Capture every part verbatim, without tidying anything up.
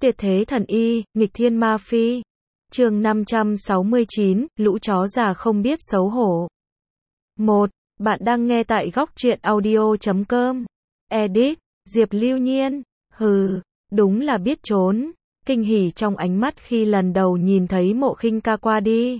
Tuyệt thế thần y, nghịch thiên ma phi. Chương năm trăm sáu mươi chín, lũ chó già không biết xấu hổ. một. Bạn đang nghe tại góc truyện audio chấm com. Edit, Diệp Lưu Nhiên. Hừ, đúng là biết trốn. Kinh hỉ trong ánh mắt khi lần đầu nhìn thấy Mộ Khinh Ca qua đi.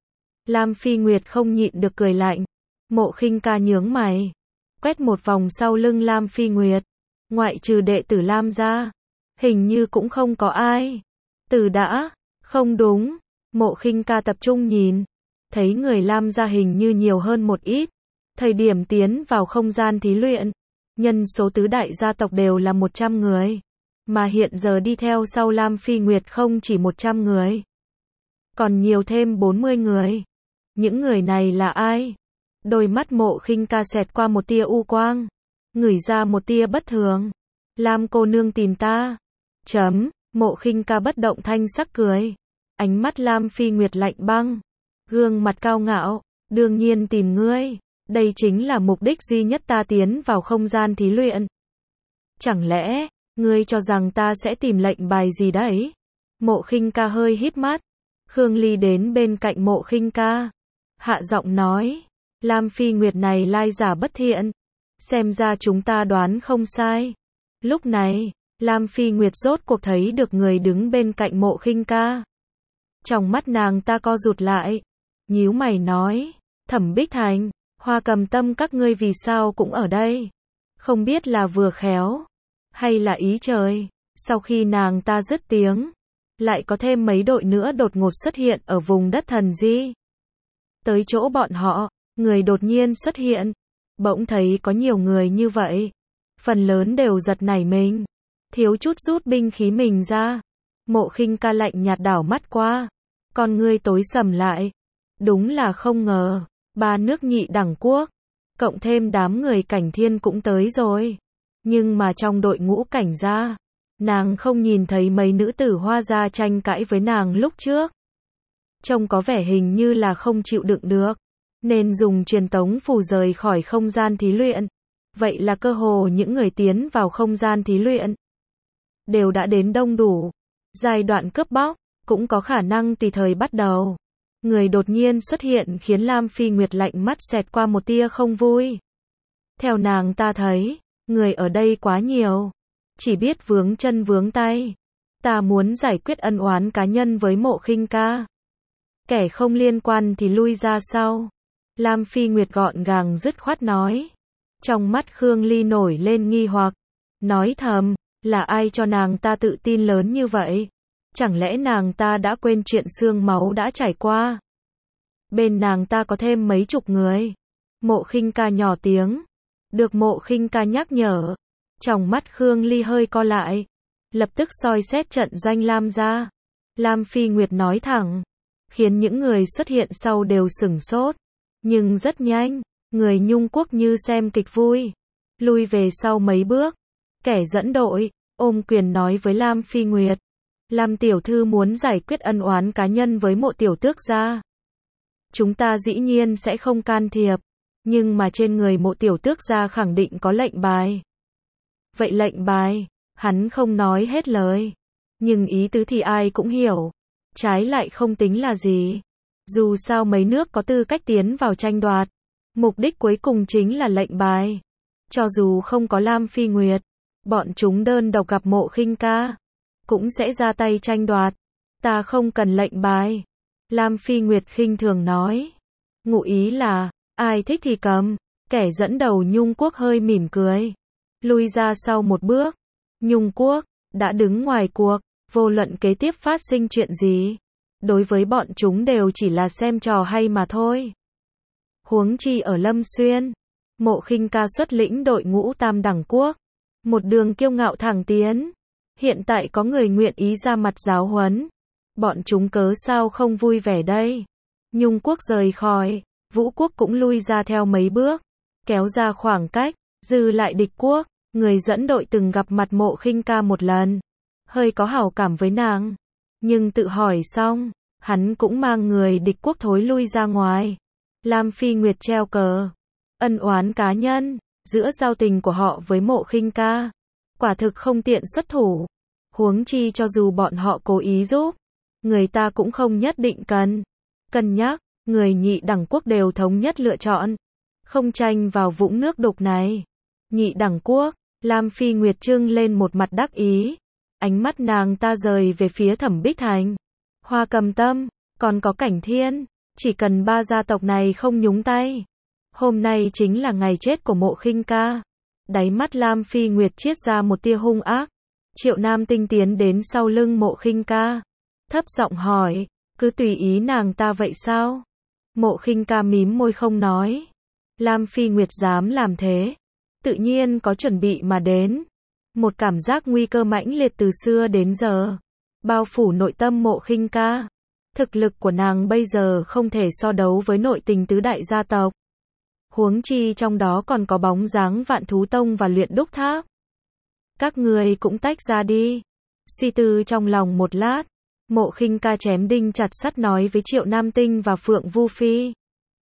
Lam Phi Nguyệt không nhịn được cười lạnh. Mộ Khinh Ca nhướng mày, quét một vòng sau lưng Lam Phi Nguyệt. Ngoại trừ đệ tử Lam gia, hình như cũng không có ai. Từ đã, không đúng. Mộ Khinh Ca tập trung nhìn, thấy người Lam gia hình như nhiều hơn một ít. Thời điểm tiến vào không gian thí luyện, nhân số tứ đại gia tộc đều là một trăm người. Mà hiện giờ đi theo sau Lam Phi Nguyệt không chỉ một trăm người, còn nhiều thêm bốn mươi người. Những người này là ai? Đôi mắt Mộ Khinh Ca xẹt qua một tia u quang, ngửi ra một tia bất thường. Lam cô nương tìm ta. Chấm, Mộ Khinh Ca bất động thanh sắc cười. Ánh mắt Lam Phi Nguyệt lạnh băng, gương mặt cao ngạo. Đương nhiên tìm ngươi, đây chính là mục đích duy nhất ta tiến vào không gian thí luyện. Chẳng lẽ, ngươi cho rằng ta sẽ tìm lệnh bài gì đấy? Mộ Khinh Ca hơi híp mắt. Khương Ly đến bên cạnh Mộ Khinh Ca, hạ giọng nói, Lam Phi Nguyệt này lai giả bất thiện, xem ra chúng ta đoán không sai. Lúc này, Lam Phi Nguyệt rốt cuộc thấy được người đứng bên cạnh Mộ Khinh Ca. Trong mắt nàng ta co rụt lại, nhíu mày nói, Thẩm Bích Thành, Hoa Cầm Tâm các ngươi vì sao cũng ở đây? Không biết là vừa khéo, hay là ý trời. Sau khi nàng ta dứt tiếng, lại có thêm mấy đội nữa đột ngột xuất hiện ở vùng đất thần di. Tới chỗ bọn họ, người đột nhiên xuất hiện. Bỗng thấy có nhiều người như vậy, phần lớn đều giật nảy mình, thiếu chút rút binh khí mình ra. Mộ Khinh Ca lạnh nhạt đảo mắt qua, con ngươi tối sầm lại. Đúng là không ngờ, ba nước nhị đẳng quốc, cộng thêm đám người Cảnh Thiên cũng tới rồi. Nhưng mà trong đội ngũ Cảnh gia, nàng không nhìn thấy mấy nữ tử Hoa gia tranh cãi với nàng lúc trước. Trông có vẻ hình như là không chịu đựng được, nên dùng truyền tống phù rời khỏi không gian thí luyện. Vậy là cơ hồ những người tiến vào không gian thí luyện đều đã đến đông đủ. Giai đoạn cướp bóc cũng có khả năng tùy thời bắt đầu. Người đột nhiên xuất hiện khiến Lam Phi Nguyệt lạnh mắt xẹt qua một tia không vui. Theo nàng ta thấy, người ở đây quá nhiều, chỉ biết vướng chân vướng tay. Ta muốn giải quyết ân oán cá nhân với Mộ Khinh Ca. Kẻ không liên quan thì lui ra sau. Lam Phi Nguyệt gọn gàng dứt khoát nói. Trong mắt Khương Ly nổi lên nghi hoặc, nói thầm, là ai cho nàng ta tự tin lớn như vậy? Chẳng lẽ nàng ta đã quên chuyện xương máu đã trải qua? Bên nàng ta có thêm mấy chục người. Mộ Khinh Ca nhỏ tiếng. Được Mộ Khinh Ca nhắc nhở, trong mắt Khương Ly hơi co lại, lập tức soi xét trận doanh Lam gia. Lam Phi Nguyệt nói thẳng, khiến những người xuất hiện sau đều sửng sốt. Nhưng rất nhanh, người Nhung Quốc như xem kịch vui, lui về sau mấy bước. Kẻ dẫn đội, ôm quyền nói với Lam Phi Nguyệt, Lam tiểu thư muốn giải quyết ân oán cá nhân với Mộ tiểu tước gia. Chúng ta dĩ nhiên sẽ không can thiệp, nhưng mà trên người Mộ tiểu tước gia khẳng định có lệnh bài. Vậy lệnh bài, hắn không nói hết lời, nhưng ý tứ thì ai cũng hiểu. Trái lại không tính là gì. Dù sao mấy nước có tư cách tiến vào tranh đoạt, mục đích cuối cùng chính là lệnh bài. Cho dù không có Lam Phi Nguyệt, bọn chúng đơn độc gặp Mộ Khinh Ca, cũng sẽ ra tay tranh đoạt. Ta không cần lệnh bài. Lam Phi Nguyệt khinh thường nói. Ngụ ý là, ai thích thì cầm. Kẻ dẫn đầu Nhung Quốc hơi mỉm cười, lui ra sau một bước. Nhung Quốc đã đứng ngoài cuộc, vô luận kế tiếp phát sinh chuyện gì, đối với bọn chúng đều chỉ là xem trò hay mà thôi. Huống chi ở Lâm Xuyên, Mộ Khinh Ca xuất lĩnh đội ngũ tam đẳng quốc, một đường kiêu ngạo thẳng tiến. Hiện tại có người nguyện ý ra mặt giáo huấn, bọn chúng cớ sao không vui vẻ đây? Nhung Quốc rời khỏi, Vũ Quốc cũng lui ra theo mấy bước, kéo ra khoảng cách. Dư lại Địch Quốc, người dẫn đội từng gặp mặt Mộ Khinh Ca một lần, hơi có hảo cảm với nàng, nhưng tự hỏi xong, hắn cũng mang người Địch Quốc thối lui ra ngoài. Lam Phi Nguyệt treo cờ, ân oán cá nhân, giữa giao tình của họ với Mộ Khinh Ca, quả thực không tiện xuất thủ. Huống chi cho dù bọn họ cố ý giúp, người ta cũng không nhất định cần. Cân nhắc, người nhị đẳng quốc đều thống nhất lựa chọn. Không tranh vào vũng nước đục này. Nhị đẳng quốc, Lam Phi Nguyệt trưng lên một mặt đắc ý. Ánh mắt nàng ta rời về phía Thẩm Bích Thành. Hoa Cầm Tâm, còn có Cảnh Thiên. Chỉ cần ba gia tộc này không nhúng tay. Hôm nay chính là ngày chết của Mộ Khinh Ca. Đáy mắt Lam Phi Nguyệt chiết ra một tia hung ác. Triệu Nam Tinh tiến đến sau lưng Mộ Khinh Ca. Thấp giọng hỏi, cứ tùy ý nàng ta vậy sao? Mộ Khinh Ca mím môi không nói. Lam Phi Nguyệt dám làm thế. Tự nhiên có chuẩn bị mà đến. Một cảm giác nguy cơ mãnh liệt từ xưa đến giờ. Bao phủ nội tâm Mộ Khinh Ca. Thực lực của nàng bây giờ không thể so đấu với nội tình tứ đại gia tộc. Huống chi trong đó còn có bóng dáng Vạn Thú Tông và Luyện Đúc Tháp. Các người cũng tách ra đi. Suy tư trong lòng một lát. Mộ Khinh Ca chém đinh chặt sắt nói với Triệu Nam Tinh và Phượng Vu Phi.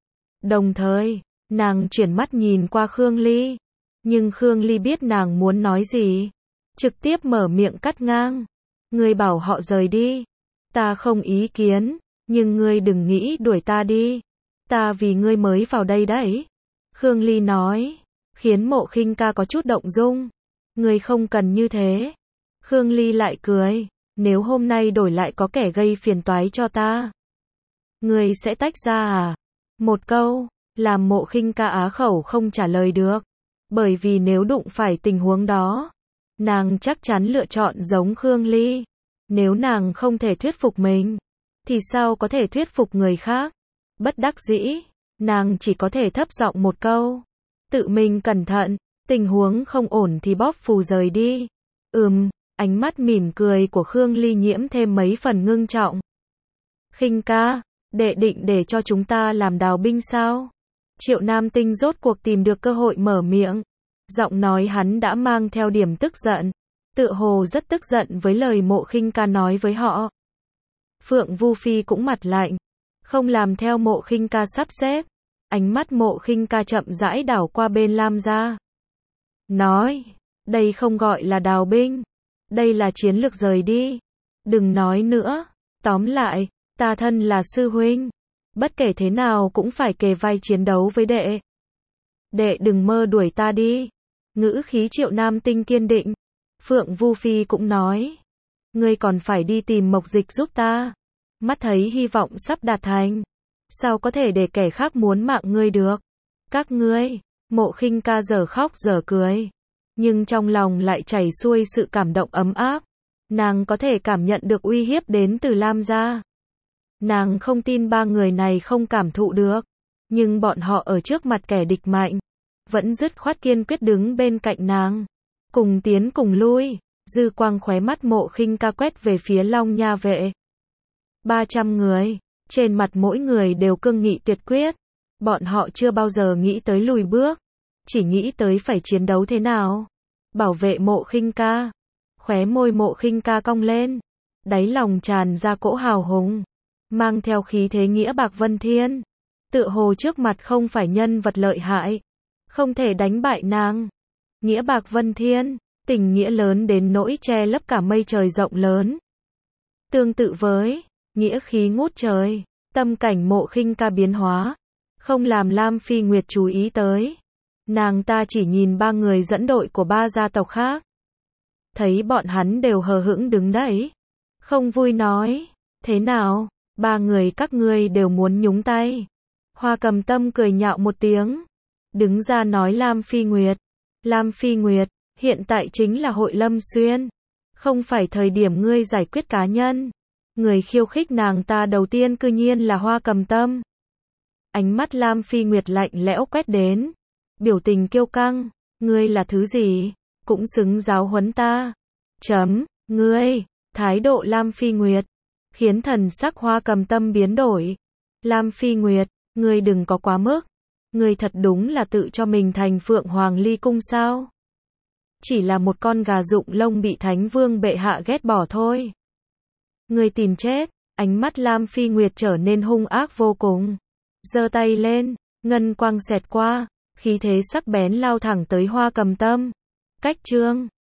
Đồng thời, nàng chuyển mắt nhìn qua Khương Ly. Nhưng Khương Ly biết nàng muốn nói gì. Trực tiếp mở miệng cắt ngang. Ngươi bảo họ rời đi. Ta không ý kiến, nhưng ngươi đừng nghĩ đuổi ta đi. Ta vì ngươi mới vào đây đấy. Khương Ly nói, khiến Mộ Khinh Ca có chút động dung. Ngươi không cần như thế. Khương Ly lại cười, nếu hôm nay đổi lại có kẻ gây phiền toái cho ta, ngươi sẽ tách ra à? Một câu, làm Mộ Khinh Ca á khẩu không trả lời được. Bởi vì nếu đụng phải tình huống đó, nàng chắc chắn lựa chọn giống Khương Ly. Nếu nàng không thể thuyết phục mình, thì sao có thể thuyết phục người khác? Bất đắc dĩ, nàng chỉ có thể thấp giọng một câu. Tự mình cẩn thận, tình huống không ổn thì bóp phù rời đi. Ừm, ánh mắt mỉm cười của Khương Ly nhiễm thêm mấy phần ngưng trọng. Khinh Ca, đệ định để cho chúng ta làm đào binh sao? Triệu Nam Tinh rốt cuộc tìm được cơ hội mở miệng. Giọng nói hắn đã mang theo điểm tức giận. Tựa hồ rất tức giận với lời Mộ Khinh Ca nói với họ. Phượng Vu Phi cũng mặt lạnh. Không làm theo Mộ Khinh Ca sắp xếp. Ánh mắt Mộ Khinh Ca chậm rãi đảo qua bên Lam gia. Nói, đây không gọi là đào binh. Đây là chiến lược rời đi. Đừng nói nữa. Tóm lại, ta thân là sư huynh. Bất kể thế nào cũng phải kề vai chiến đấu với đệ. Đệ đừng mơ đuổi ta đi. Ngữ khí Triệu Nam Tinh kiên định. Phượng Vu Phi cũng nói. Ngươi còn phải đi tìm Mộc Dịch giúp ta. Mắt thấy hy vọng sắp đạt thành. Sao có thể để kẻ khác muốn mạng ngươi được? Các ngươi, Mộ Khinh Ca giờ khóc giờ cười. Nhưng trong lòng lại chảy xuôi sự cảm động ấm áp. Nàng có thể cảm nhận được uy hiếp đến từ Lam gia. Nàng không tin ba người này không cảm thụ được. Nhưng bọn họ ở trước mặt kẻ địch mạnh. Vẫn dứt khoát kiên quyết đứng bên cạnh nàng. Cùng tiến cùng lui. Dư quang khóe mắt Mộ Khinh Ca quét về phía Long Nha vệ. ba trăm người. Trên mặt mỗi người đều cương nghị tuyệt quyết. Bọn họ chưa bao giờ nghĩ tới lùi bước. Chỉ nghĩ tới phải chiến đấu thế nào. Bảo vệ Mộ Khinh Ca. Khóe môi Mộ Khinh Ca cong lên. Đáy lòng tràn ra cỗ hào hùng. Mang theo khí thế nghĩa bạc vân thiên. Tựa hồ trước mặt không phải nhân vật lợi hại. Không thể đánh bại nàng. Nghĩa bạc vân thiên. Tình nghĩa lớn đến nỗi che lấp cả mây trời rộng lớn. Tương tự với nghĩa khí ngút trời. Tâm cảnh Mộ Khinh Ca biến hóa. Không làm Lam Phi Nguyệt chú ý tới. Nàng ta chỉ nhìn ba người dẫn đội của ba gia tộc khác. Thấy bọn hắn đều hờ hững đứng đấy. Không vui nói. Thế nào? Ba người các ngươi đều muốn nhúng tay. Hoa Cầm Tâm cười nhạo một tiếng. Đứng ra nói Lam Phi Nguyệt. Lam Phi Nguyệt, hiện tại chính là hội Lâm Xuyên. Không phải thời điểm ngươi giải quyết cá nhân. Người khiêu khích nàng ta đầu tiên cư nhiên là Hoa Cầm Tâm. Ánh mắt Lam Phi Nguyệt lạnh lẽo quét đến. Biểu tình kiêu căng. Ngươi là thứ gì? Cũng xứng giáo huấn ta. Chấm, ngươi. Thái độ Lam Phi Nguyệt khiến thần sắc Hoa Cầm Tâm biến đổi. Lam Phi Nguyệt, ngươi đừng có quá mức. Ngươi thật đúng là tự cho mình thành Phượng Hoàng Ly Cung sao? Chỉ là một con gà rụng lông bị Thánh Vương bệ hạ ghét bỏ thôi. Ngươi tìm chết. Ánh mắt Lam Phi Nguyệt trở nên hung ác vô cùng. Giơ tay lên, ngân quang xẹt qua, khí thế sắc bén lao thẳng tới Hoa Cầm Tâm. Cách chương